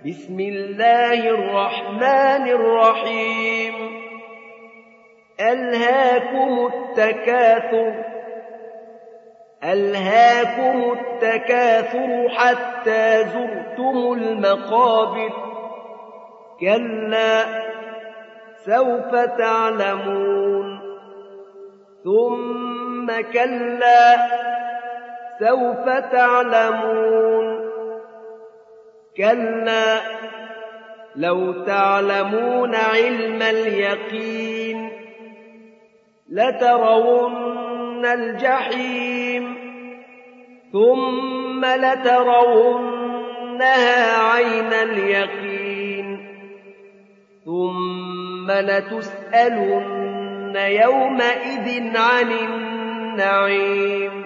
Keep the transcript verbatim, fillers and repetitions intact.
بسم الله الرحمن الرحيم ألهاكم التكاثر ألهاكم التكاثر حتى زرتم المقابر كلا سوف تعلمون ثم كلا سوف تعلمون كلا لو تعلمون علم اليقين لترون الجحيم ثم لترونها عين اليقين ثم لتسألن يومئذ عن النعيم